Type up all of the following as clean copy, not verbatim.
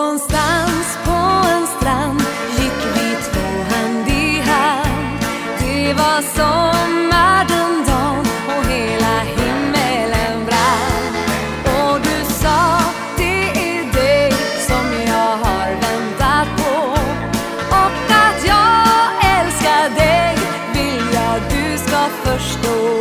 Någonstans på en strand gick vi två hand i hand. Det var sommar den dagen och hela himmelen brann. Och du sa, det är dig som jag har väntat på. Och att jag älskar dig vill jag du ska förstå.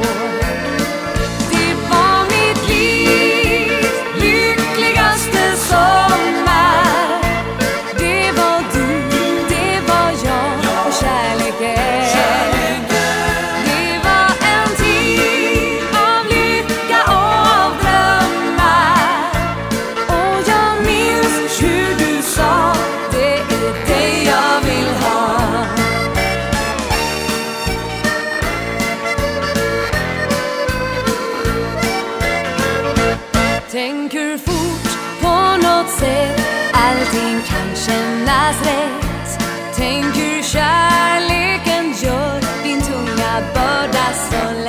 Tänk hur fort på något sätt allting kan kännas rätt. Tänk hur kärleken gör din tunga börda så lätt.